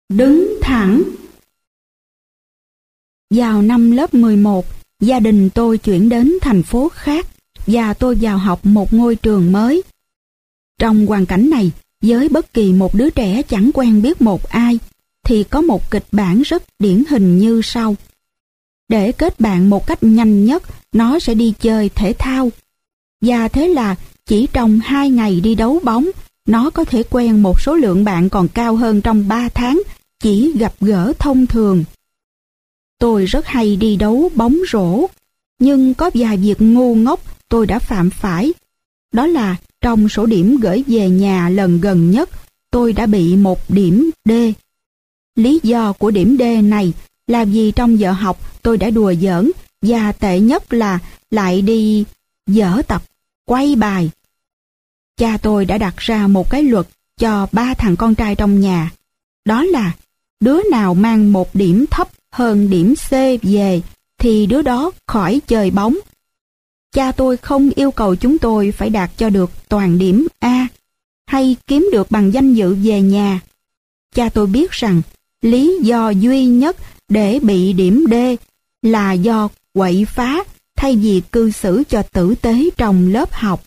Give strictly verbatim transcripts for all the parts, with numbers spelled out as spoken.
Đứng thẳng. Vào năm lớp mười một, gia đình tôi chuyển đến thành phố khác và tôi vào học một ngôi trường mới. Trong hoàn cảnh này, với bất kỳ một đứa trẻ chẳng quen biết một ai, thì có một kịch bản rất điển hình như sau. Để kết bạn một cách nhanh nhất, nó sẽ đi chơi thể thao. Và thế là chỉ trong hai ngày đi đấu bóng, nó có thể quen một số lượng bạn còn cao hơn trong ba tháng, chỉ gặp gỡ thông thường. Tôi rất hay đi đấu bóng rổ, nhưng có vài việc ngu ngốc tôi đã phạm phải. Đó là trong sổ điểm gửi về nhà lần gần nhất, tôi đã bị một điểm D. Lý do của điểm D này là vì trong giờ học tôi đã đùa giỡn, và tệ nhất là lại đi dở tập, quay bài. Cha tôi đã đặt ra một cái luật cho ba thằng con trai trong nhà. Đó là đứa nào mang một điểm thấp hơn điểm C về thì đứa đó khỏi chơi bóng. Cha tôi không yêu cầu chúng tôi phải đạt cho được toàn điểm A hay kiếm được bằng danh dự về nhà. Cha tôi biết rằng lý do duy nhất để bị điểm D là do quậy phá thay vì cư xử cho tử tế trong lớp học.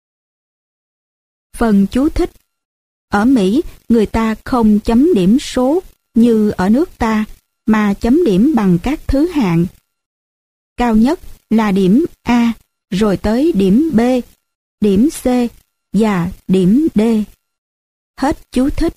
Phần chú thích. Ở Mỹ, người ta không chấm điểm số như ở nước ta, mà chấm điểm bằng các thứ hạng. Cao nhất là điểm A, rồi tới điểm B, điểm C và điểm D. Hết chú thích.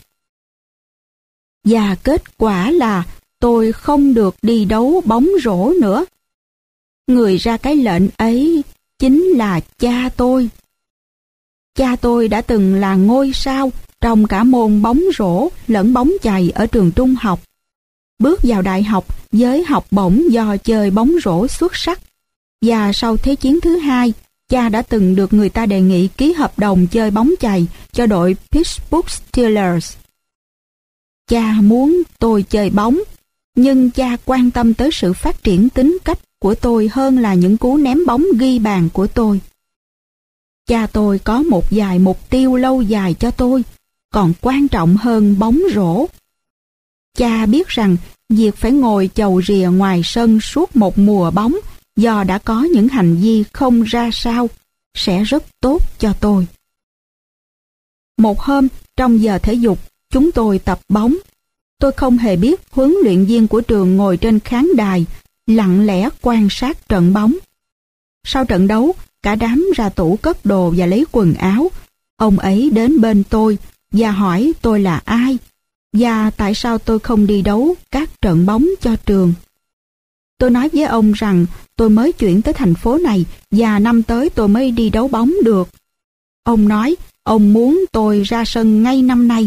Và kết quả là tôi không được đi đấu bóng rổ nữa. Người ra cái lệnh ấy chính là cha tôi. Cha tôi đã từng là ngôi sao trong cả môn bóng rổ lẫn bóng chày ở trường trung học. Bước vào đại học với học bổng do chơi bóng rổ xuất sắc. Và sau Thế chiến thứ hai, cha đã từng được người ta đề nghị ký hợp đồng chơi bóng chày cho đội Pittsburgh Steelers. Cha muốn tôi chơi bóng, nhưng cha quan tâm tới sự phát triển tính cách của tôi hơn là những cú ném bóng ghi bàn của tôi. Cha tôi có một vài mục tiêu lâu dài cho tôi, còn quan trọng hơn bóng rổ. Cha biết rằng việc phải ngồi chầu rìa ngoài sân suốt một mùa bóng do đã có những hành vi không ra sao sẽ rất tốt cho tôi. Một hôm, trong giờ thể dục, chúng tôi tập bóng. Tôi không hề biết huấn luyện viên của trường ngồi trên khán đài, lặng lẽ quan sát trận bóng. Sau trận đấu, cả đám ra tủ cất đồ và lấy quần áo. Ông ấy đến bên tôi và hỏi tôi là ai, và tại sao tôi không đi đấu các trận bóng cho trường. Tôi nói với ông rằng tôi mới chuyển tới thành phố này và năm tới tôi mới đi đấu bóng được. Ông nói ông muốn tôi ra sân ngay năm nay.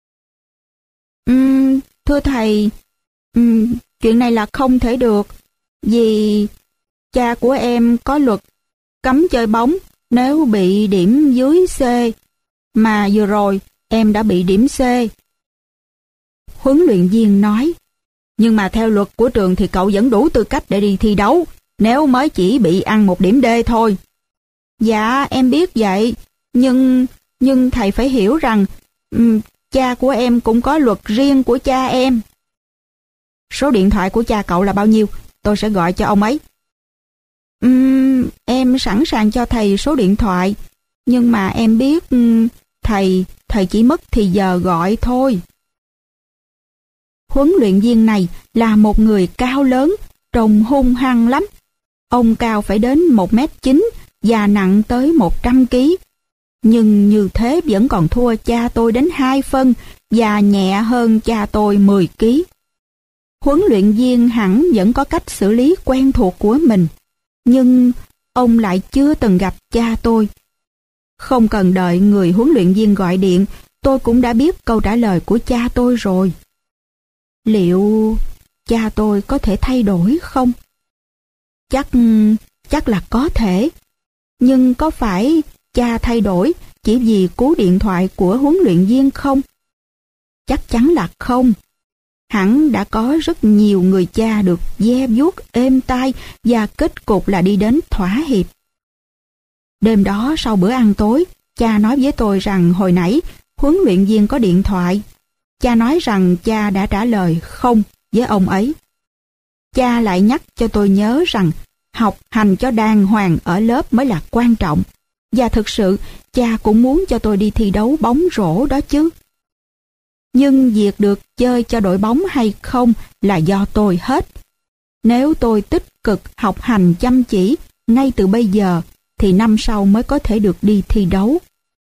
Uhm, thưa thầy, uhm, chuyện này là không thể được, vì cha của em có luật cấm chơi bóng nếu bị điểm dưới C, mà vừa rồi em đã bị điểm C. Huấn luyện viên nói, nhưng mà theo luật của trường thì cậu vẫn đủ tư cách để đi thi đấu, nếu mới chỉ bị ăn một điểm D thôi. Dạ, em biết vậy, nhưng nhưng thầy phải hiểu rằng um, cha của em cũng có luật riêng của cha em. Số điện thoại của cha cậu là bao nhiêu? Tôi sẽ gọi cho ông ấy. Um, em sẵn sàng cho thầy số điện thoại, nhưng mà em biết um, thầy, thầy chỉ mất thì giờ gọi thôi. Huấn luyện viên này là một người cao lớn, trông hung hăng lắm. Ông cao phải đến một mét chín và nặng tới một trăm ki lô gam. Nhưng như thế vẫn còn thua cha tôi đến hai phân và nhẹ hơn cha tôi mười ki lô gam. Huấn luyện viên hẳn vẫn có cách xử lý quen thuộc của mình, nhưng ông lại chưa từng gặp cha tôi. Không cần đợi người huấn luyện viên gọi điện, tôi cũng đã biết câu trả lời của cha tôi rồi. Liệu cha tôi có thể thay đổi không? Chắc, chắc là có thể. Nhưng có phải cha thay đổi chỉ vì cú điện thoại của huấn luyện viên không? Chắc chắn là không. Hẳn đã có rất nhiều người cha được ve vuốt êm tai và kết cục là đi đến thỏa hiệp. Đêm đó sau bữa ăn tối, cha nói với tôi rằng hồi nãy huấn luyện viên có điện thoại. Cha nói rằng cha đã trả lời không với ông ấy. Cha lại nhắc cho tôi nhớ rằng học hành cho đàng hoàng ở lớp mới là quan trọng. Và thực sự, cha cũng muốn cho tôi đi thi đấu bóng rổ đó chứ. Nhưng việc được chơi cho đội bóng hay không là do tôi hết. Nếu tôi tích cực học hành chăm chỉ ngay từ bây giờ, thì năm sau mới có thể được đi thi đấu.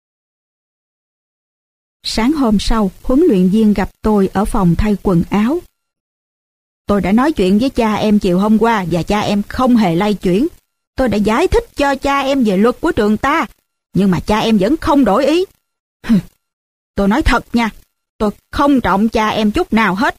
Sáng hôm sau, huấn luyện viên gặp tôi ở phòng thay quần áo. Tôi đã nói chuyện với cha em chiều hôm qua và cha em không hề lay chuyển. Tôi đã giải thích cho cha em về luật của trường ta, nhưng mà cha em vẫn không đổi ý. Tôi nói thật nha, tôi không trọng cha em chút nào hết.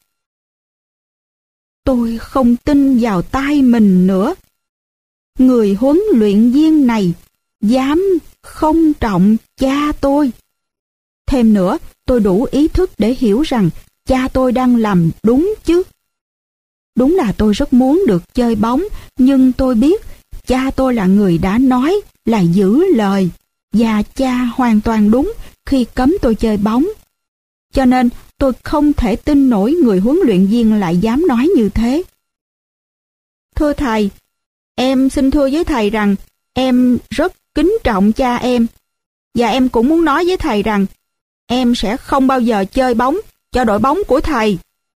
Tôi không tin vào tai mình nữa. Người huấn luyện viên này dám không trọng cha tôi. Thêm nữa, tôi đủ ý thức để hiểu rằng cha tôi đang làm đúng chứ. Đúng là tôi rất muốn được chơi bóng, nhưng tôi biết cha tôi là người đã nói là giữ lời, và cha hoàn toàn đúng khi cấm tôi chơi bóng. Cho nên tôi không thể tin nổi người huấn luyện viên lại dám nói như thế. Thưa thầy, em xin thưa với thầy rằng em rất kính trọng cha em, và em cũng muốn nói với thầy rằng em sẽ không bao giờ chơi bóng cho đội bóng của thầy.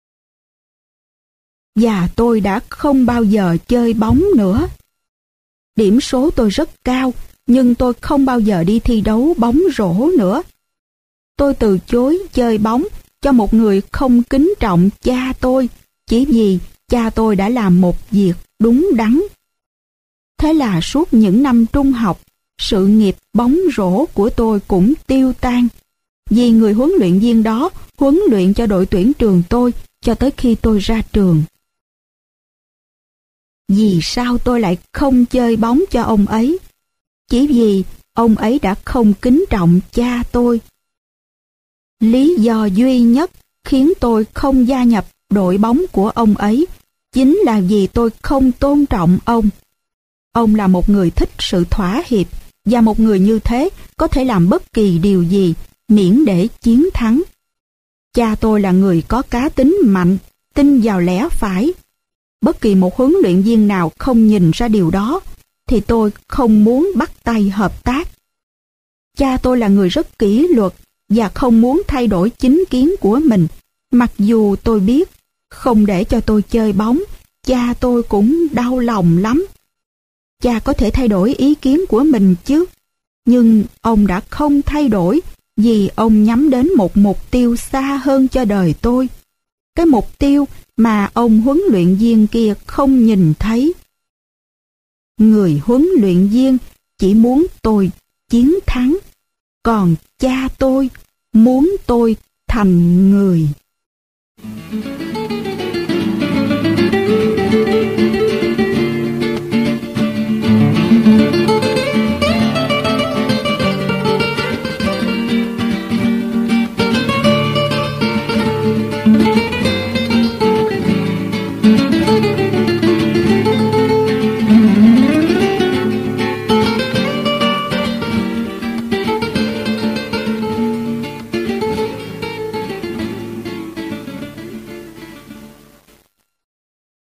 Và tôi đã không bao giờ chơi bóng nữa. Điểm số tôi rất cao, nhưng tôi không bao giờ đi thi đấu bóng rổ nữa. Tôi từ chối chơi bóng cho một người không kính trọng cha tôi, chỉ vì cha tôi đã làm một việc đúng đắn. Thế là suốt những năm trung học, sự nghiệp bóng rổ của tôi cũng tiêu tan, vì người huấn luyện viên đó huấn luyện cho đội tuyển trường tôi cho tới khi tôi ra trường. Vì sao tôi lại không chơi bóng cho ông ấy? Chỉ vì ông ấy đã không kính trọng cha tôi. Lý do duy nhất khiến tôi không gia nhập đội bóng của ông ấy chính là vì tôi không tôn trọng ông. Ông là một người thích sự thỏa hiệp, và một người như thế có thể làm bất kỳ điều gì miễn để chiến thắng. Cha tôi là người có cá tính mạnh, tin vào lẽ phải. Bất kỳ một huấn luyện viên nào không nhìn ra điều đó, thì tôi không muốn bắt tay hợp tác. Cha tôi là người rất kỷ luật và không muốn thay đổi chính kiến của mình, mặc dù tôi biết không để cho tôi chơi bóng, cha tôi cũng đau lòng lắm. Cha có thể thay đổi ý kiến của mình chứ, nhưng ông đã không thay đổi vì ông nhắm đến một mục tiêu xa hơn cho đời tôi. Cái mục tiêu mà ông huấn luyện viên kia không nhìn thấy. Người huấn luyện viên chỉ muốn tôi chiến thắng, còn cha tôi muốn tôi thành người.